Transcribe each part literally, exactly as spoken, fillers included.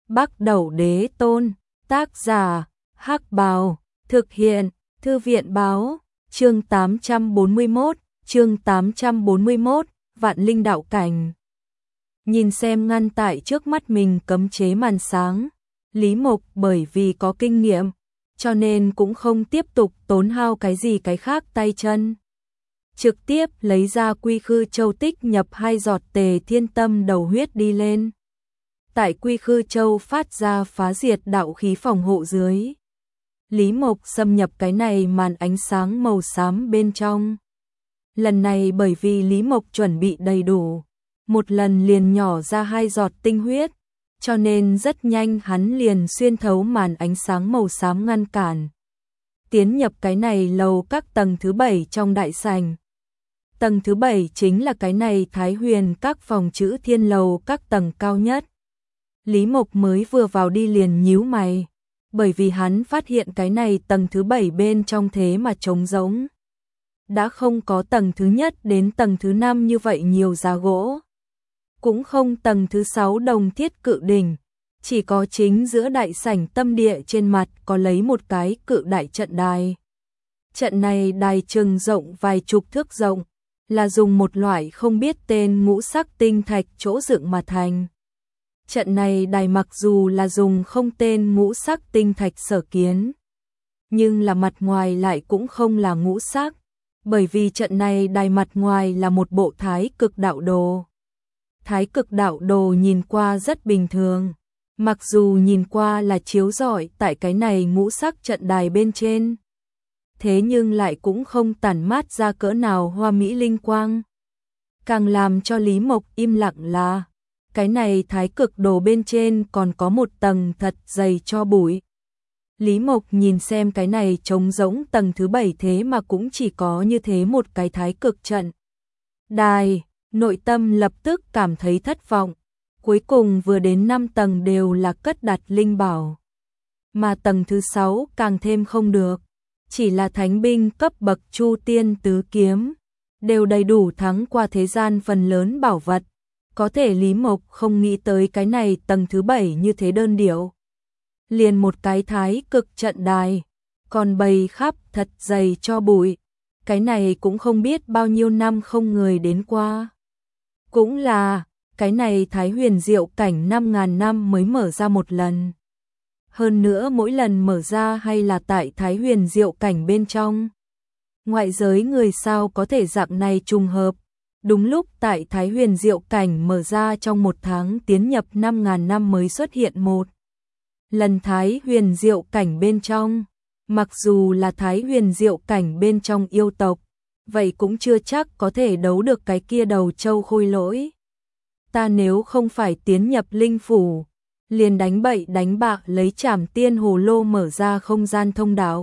Bắc Đẩu Đế Tôn, tác giả, Hắc Bào, thực hiện, Thư viện báo, chương tám trăm bốn mươi mốt, chương tám trăm bốn mươi mốt, Vạn Linh Đạo Cảnh. Nhìn xem ngăn tại trước mắt mình cấm chế màn sáng, Lý Mộc bởi vì có kinh nghiệm, cho nên cũng không tiếp tục tốn hao cái gì cái khác tay chân. Trực tiếp lấy ra Quy Khư Châu tích nhập hai giọt Tề Thiên Tâm đầu huyết đi lên. Tại Quy Khư Châu phát ra phá diệt đạo khí phòng hộ dưới. Lý Mộc xâm nhập cái này màn ánh sáng màu xám bên trong. Lần này bởi vì Lý Mộc chuẩn bị đầy đủ, một lần liền nhỏ ra hai giọt tinh huyết, cho nên rất nhanh hắn liền xuyên thấu màn ánh sáng màu xám ngăn cản. Tiến nhập cái này lầu các tầng thứ bảy trong đại sảnh. Tầng thứ bảy chính là cái này Thái Huyền các phòng chữ thiên lầu các tầng cao nhất. Lý Mộc mới vừa vào đi liền nhíu mày, bởi vì hắn phát hiện cái này tầng thứ bảy bên trong thế mà trống rỗng. Đã không có tầng thứ nhất đến tầng thứ năm như vậy nhiều giá gỗ. Cũng không tầng thứ sáu đồng thiết cự đỉnh, chỉ có chính giữa đại sảnh tâm địa trên mặt có lấy một cái cự đại trận đài. Trận này đài chừng rộng vài chục thước rộng, là dùng một loại không biết tên ngũ sắc tinh thạch chỗ dựng mà thành. Trận này đài mặc dù là dùng không tên ngũ sắc tinh thạch sở kiến, nhưng là mặt ngoài lại cũng không là ngũ sắc, bởi vì trận này đài mặt ngoài là một bộ thái cực đạo đồ. Thái cực đạo đồ nhìn qua rất bình thường, mặc dù nhìn qua là chiếu rọi tại cái này ngũ sắc trận đài bên trên, thế nhưng lại cũng không tản mát ra cỡ nào hoa mỹ linh quang. Càng làm cho Lý Mộc im lặng là, cái này thái cực đồ bên trên còn có một tầng thật dày cho bụi. Lý Mộc nhìn xem cái này trống rỗng tầng thứ bảy thế mà cũng chỉ có như thế một cái thái cực trận đài, nội tâm lập tức cảm thấy thất vọng. Cuối cùng vừa đến năm tầng đều là cất đặt linh bảo, mà tầng thứ sáu càng thêm không được, chỉ là thánh binh cấp bậc Chu Tiên tứ kiếm, đều đầy đủ thắng qua thế gian phần lớn bảo vật. Có thể Lý Mộc không nghĩ tới cái này tầng thứ bảy như thế đơn điệu. Liền một cái thái cực trận đài, còn bày khắp thật dày cho bụi. Cái này cũng không biết bao nhiêu năm không người đến qua. Cũng là, cái này Thái Huyền Diệu Cảnh năm ngàn năm mới mở ra một lần. Hơn nữa mỗi lần mở ra hay là tại Thái Huyền Diệu Cảnh bên trong. Ngoại giới người sao có thể dạng này trùng hợp. Đúng lúc tại Thái Huyền Diệu Cảnh mở ra trong một tháng tiến nhập năm ngàn năm mới xuất hiện một lần Thái Huyền Diệu Cảnh bên trong. Mặc dù là Thái Huyền Diệu Cảnh bên trong yêu tộc, vậy cũng chưa chắc có thể đấu được cái kia đầu châu khôi lỗi. Ta nếu không phải tiến nhập linh phủ, liền đánh bậy đánh bạ lấy Trảm Tiên Hồ Lô mở ra không gian thông đạo.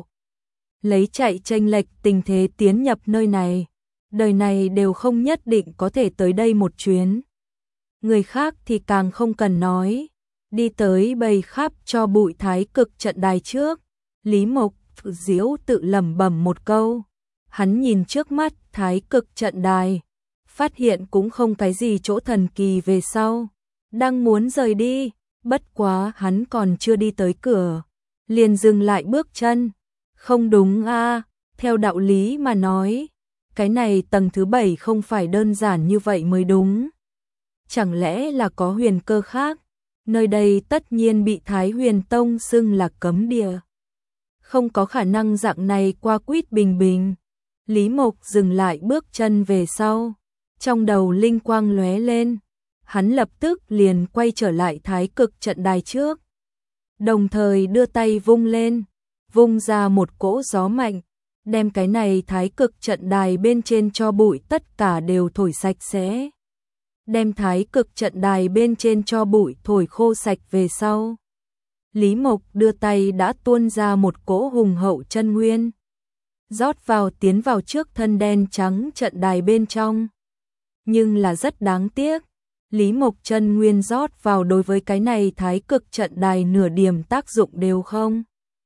Lấy chạy chênh lệch tình thế tiến nhập nơi này. Đời này đều không nhất định có thể tới đây một chuyến. Người khác thì càng không cần nói. Đi tới bầy khắp cho bụi thái cực trận đài trước. Lý Mộc diễu tự lẩm bẩm một câu. Hắn nhìn trước mắt thái cực trận đài, phát hiện cũng không cái gì chỗ thần kỳ về sau. Đang muốn rời đi, bất quá hắn còn chưa đi tới cửa, liền dừng lại bước chân. Không đúng a, theo đạo lý mà nói, cái này tầng thứ bảy không phải đơn giản như vậy mới đúng. Chẳng lẽ là có huyền cơ khác? Nơi đây tất nhiên bị Thái Huyền Tông xưng là cấm địa. Không có khả năng dạng này qua quýt bình bình. Lý Mộc dừng lại bước chân về sau. Trong đầu linh quang lóe lên. Hắn lập tức liền quay trở lại thái cực trận đài trước. Đồng thời đưa tay vung lên. Vung ra một cỗ gió mạnh. Đem cái này thái cực trận đài bên trên cho bụi tất cả đều thổi sạch sẽ. Đem thái cực trận đài bên trên cho bụi thổi khô sạch về sau. Lý Mộc đưa tay đã tuôn ra một cỗ hùng hậu chân nguyên. Rót vào tiến vào trước thân đen trắng trận đài bên trong. Nhưng là rất đáng tiếc. Lý Mộc chân nguyên rót vào đối với cái này thái cực trận đài nửa điểm tác dụng đều không.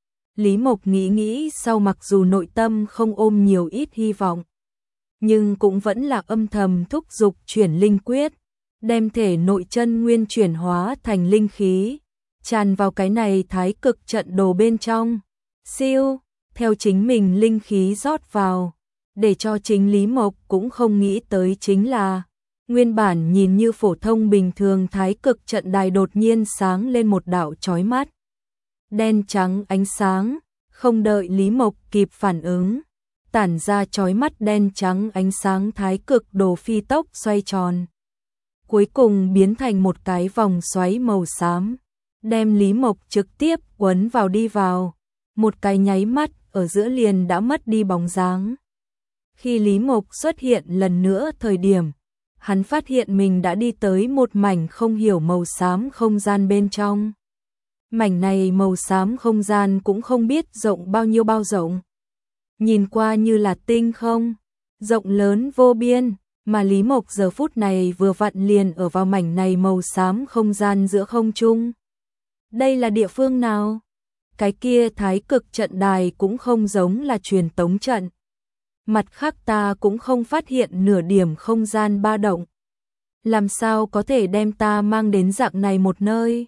Lý Mộc nghĩ nghĩ sau mặc dù nội tâm không ôm nhiều ít hy vọng, nhưng cũng vẫn là âm thầm thúc giục chuyển linh quyết, đem thể nội chân nguyên chuyển hóa thành linh khí, tràn vào cái này thái cực trận đồ bên trong. Siêu, theo chính mình linh khí rót vào, để cho chính Lý Mộc cũng không nghĩ tới chính là, nguyên bản nhìn như phổ thông bình thường thái cực trận đài đột nhiên sáng lên một đạo chói mắt. Đen trắng ánh sáng, không đợi Lý Mộc kịp phản ứng, tản ra chói mắt đen trắng ánh sáng thái cực đồ phi tốc xoay tròn. Cuối cùng biến thành một cái vòng xoáy màu xám, đem Lý Mộc trực tiếp quấn vào đi vào, một cái nháy mắt ở giữa liền đã mất đi bóng dáng. Khi Lý Mộc xuất hiện lần nữa thời điểm, hắn phát hiện mình đã đi tới một mảnh không hiểu màu xám không gian bên trong. Mảnh này màu xám không gian cũng không biết rộng bao nhiêu bao rộng. Nhìn qua như là tinh không, rộng lớn vô biên, mà Lý Mộc giờ phút này vừa vặn liền ở vào mảnh này màu xám không gian giữa không trung. Đây là địa phương nào? Cái kia thái cực trận đài cũng không giống là truyền tống trận. Mặt khác ta cũng không phát hiện nửa điểm không gian ba động. Làm sao có thể đem ta mang đến dạng này một nơi?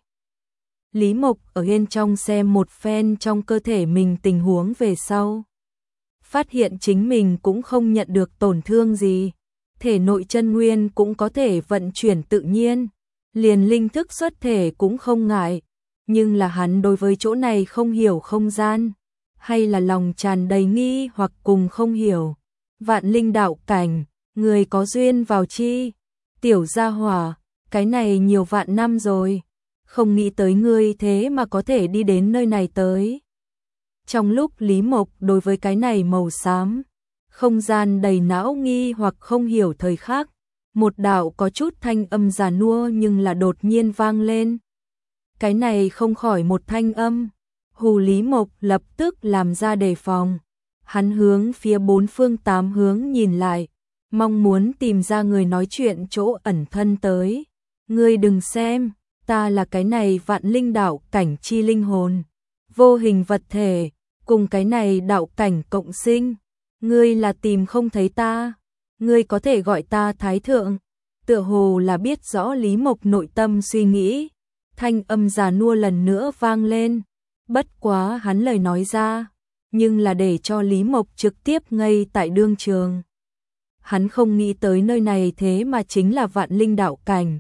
Lý Mộc ở bên trong xem một phen trong cơ thể mình tình huống về sau. Phát hiện chính mình cũng không nhận được tổn thương gì. Thể nội chân nguyên cũng có thể vận chuyển tự nhiên. Liền linh thức xuất thể cũng không ngại. Nhưng là hắn đối với chỗ này không hiểu không gian. Hay là lòng tràn đầy nghi hoặc cùng không hiểu. Vạn linh đạo cảnh, người có duyên vào chi? Tiểu gia hỏa, cái này nhiều vạn năm rồi. Không nghĩ tới ngươi thế mà có thể đi đến nơi này tới. Trong lúc Lý Mộc đối với cái này màu xám, không gian đầy não nghi hoặc không hiểu thời khắc, một đạo có chút thanh âm già nua nhưng là đột nhiên vang lên. Cái này không khỏi một thanh âm, hù Lý Mộc lập tức làm ra đề phòng. Hắn hướng phía bốn phương tám hướng nhìn lại, mong muốn tìm ra người nói chuyện chỗ ẩn thân tới. Ngươi đừng xem, ta là cái này vạn linh đạo cảnh chi linh hồn, vô hình vật thể, cùng cái này đạo cảnh cộng sinh. Ngươi là tìm không thấy ta, ngươi có thể gọi ta Thái Thượng. Tựa hồ là biết rõ Lý Mộc nội tâm suy nghĩ, thanh âm già nua lần nữa vang lên. Bất quá hắn lời nói ra, nhưng là để cho Lý Mộc trực tiếp ngây tại đương trường. Hắn không nghĩ tới nơi này thế mà chính là vạn linh đạo cảnh.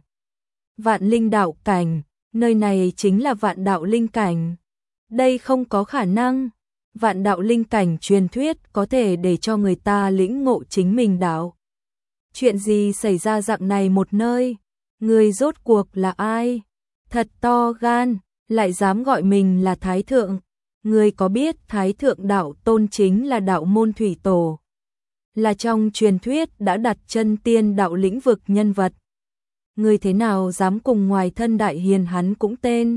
Vạn linh đạo cảnh, nơi này chính là vạn đạo linh cảnh. Đây không có khả năng. Vạn đạo linh cảnh truyền thuyết có thể để cho người ta lĩnh ngộ chính mình đạo. Chuyện gì xảy ra dạng này một nơi? Người rốt cuộc là ai? Thật to gan, lại dám gọi mình là Thái Thượng. Người có biết Thái Thượng đạo tôn chính là đạo môn thủy tổ, là trong truyền thuyết đã đặt chân tiên đạo lĩnh vực nhân vật. Người thế nào dám cùng ngoài thân đại hiền hắn cũng tên?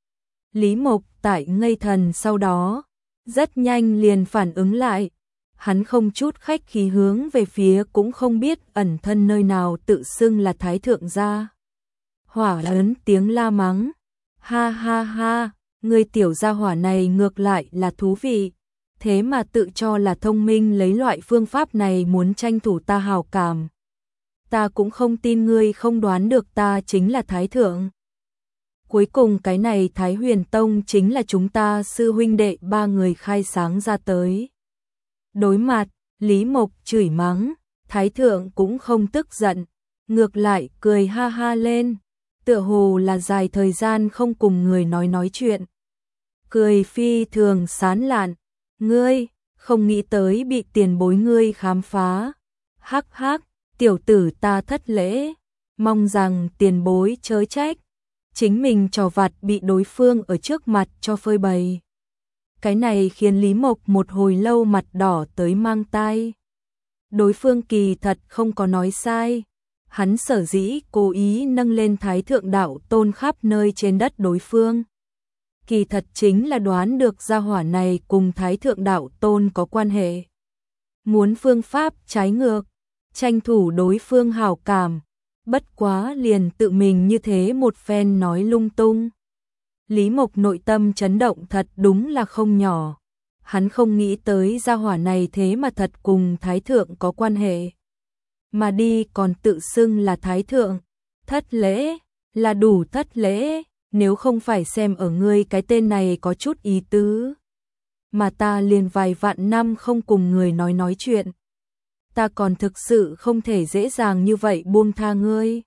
Lý Mộc tại ngây thần sau đó, rất nhanh liền phản ứng lại. Hắn không chút khách khí hướng về phía cũng không biết ẩn thân nơi nào tự xưng là Thái Thượng gia. Hỏa lớn tiếng la mắng. Ha ha ha, người tiểu gia hỏa này ngược lại là thú vị. Thế mà tự cho là thông minh lấy loại phương pháp này muốn tranh thủ ta hào cảm. Ta cũng không tin ngươi không đoán được ta chính là Thái Thượng. Cuối cùng cái này Thái Huyền Tông chính là chúng ta sư huynh đệ ba người khai sáng ra tới. Đối mặt, Lý Mộc chửi mắng, Thái Thượng cũng không tức giận, ngược lại cười ha ha lên, tựa hồ là dài thời gian không cùng người nói nói chuyện. Cười phi thường sán lạn, ngươi, không nghĩ tới bị tiền bối ngươi khám phá. Hắc hắc, tiểu tử ta thất lễ, mong rằng tiền bối chớ trách. Chính mình trò vặt bị đối phương ở trước mặt cho phơi bày. Cái này khiến Lý Mộc một hồi lâu mặt đỏ tới mang tai. Đối phương kỳ thật không có nói sai. Hắn sở dĩ cố ý nâng lên Thái Thượng đạo tôn khắp nơi trên đất đối phương. Kỳ thật chính là đoán được gia hỏa này cùng Thái Thượng đạo tôn có quan hệ. Muốn phương pháp trái ngược, tranh thủ đối phương hảo cảm. Bất quá liền tự mình như thế một phen nói lung tung. Lý Mộc nội tâm chấn động thật đúng là không nhỏ. Hắn không nghĩ tới gia hỏa này thế mà thật cùng Thái Thượng có quan hệ. Mà đi còn tự xưng là Thái Thượng. Thất lễ, là đủ thất lễ. nếu không phải xem ở ngươi cái tên này có chút ý tứ, mà ta liền vài vạn năm không cùng người nói nói chuyện. Ta còn thực sự không thể dễ dàng như vậy buông tha ngươi.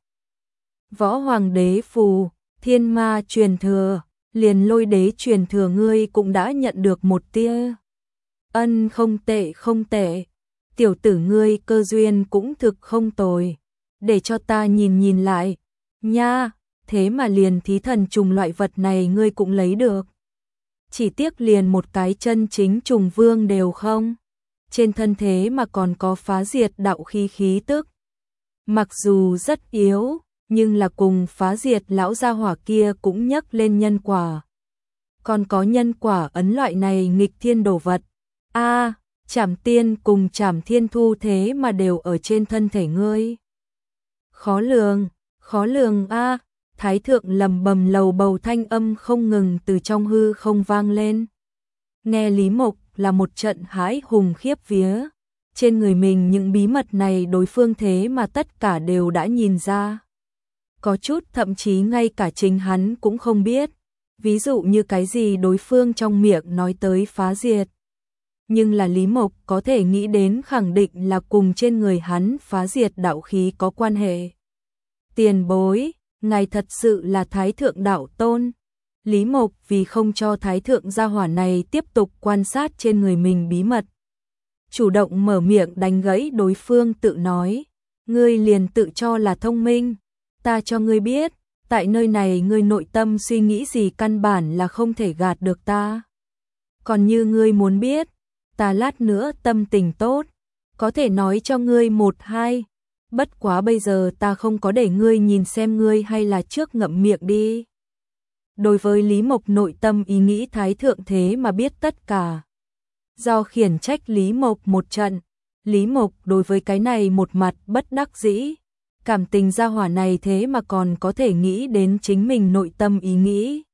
Võ Hoàng đế phù, thiên ma truyền thừa, liền lôi đế truyền thừa ngươi cũng đã nhận được một tia. Ân, không tệ không tệ, tiểu tử ngươi cơ duyên cũng thực không tồi, để cho ta nhìn nhìn lại, nha, thế mà liền thí thần trùng loại vật này ngươi cũng lấy được. Chỉ tiếc liền một cái chân chính trùng vương đều không, trên thân thế mà còn có phá diệt đạo khí khí tức. Mặc dù rất yếu, nhưng là cùng phá diệt lão gia hỏa kia cũng nhắc lên nhân quả. Còn có nhân quả ấn loại này nghịch thiên đồ vật. A, à, Trảm Tiên cùng Trảm Thiên Thu thế mà đều ở trên thân thể ngươi. Khó lường, khó lường a. À, Thái thượng lầm bầm lầu bầu thanh âm không ngừng từ trong hư không vang lên. Nghe Lý Mộc là một trận hãi hùng khiếp vía. Trên người mình những bí mật này đối phương thế mà tất cả đều đã nhìn ra. Có chút thậm chí ngay cả chính hắn cũng không biết. Ví dụ như cái gì đối phương trong miệng nói tới phá diệt. Nhưng là Lý Mộc có thể nghĩ đến khẳng định là cùng trên người hắn phá diệt đạo khí có quan hệ. Tiền bối, ngài thật sự là Thái thượng đạo tôn. Lý Mộc vì không cho Thái thượng gia hỏa này tiếp tục quan sát trên người mình bí mật, chủ động mở miệng đánh gãy đối phương tự nói. Ngươi liền tự cho là thông minh, ta cho ngươi biết, tại nơi này ngươi nội tâm suy nghĩ gì căn bản là không thể gạt được ta. Còn như ngươi muốn biết, ta lát nữa tâm tình tốt, có thể nói cho ngươi một hai, bất quá bây giờ ta không có để ngươi nhìn xem ngươi hay là trước ngậm miệng đi. Đối với Lý Mộc nội tâm ý nghĩ Thái thượng thế mà biết tất cả. Do khiển trách Lý Mộc một trận, Lý Mộc đối với cái này một mặt bất đắc dĩ, cảm tình gia hỏa này thế mà còn có thể nghĩ đến chính mình nội tâm ý nghĩ.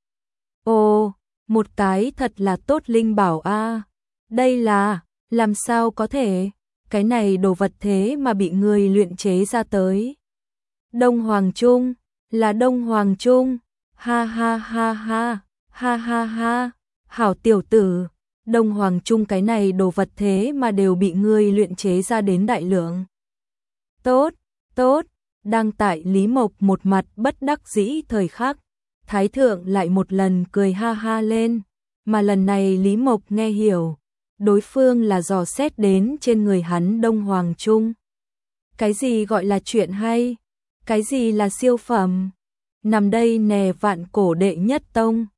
Ồ, một cái thật là tốt linh bảo a. Đây là, làm sao có thể, cái này đồ vật thế mà bị người luyện chế ra tới. Đông Hoàng Trung, là Đông Hoàng Trung, ha ha ha ha, ha ha ha, hảo tiểu tử, Đông Hoàng Trung cái này đồ vật thế mà đều bị người luyện chế ra đến đại lượng. Tốt, tốt, đang tại Lý Mộc một mặt bất đắc dĩ thời khắc, Thái thượng lại một lần cười ha ha lên, mà lần này Lý Mộc nghe hiểu. Đối phương là dò xét đến trên người hắn Đông Hoàng Trung. Cái gì gọi là chuyện hay? Cái gì là siêu phẩm? Nằm đây nè vạn cổ đệ nhất tông.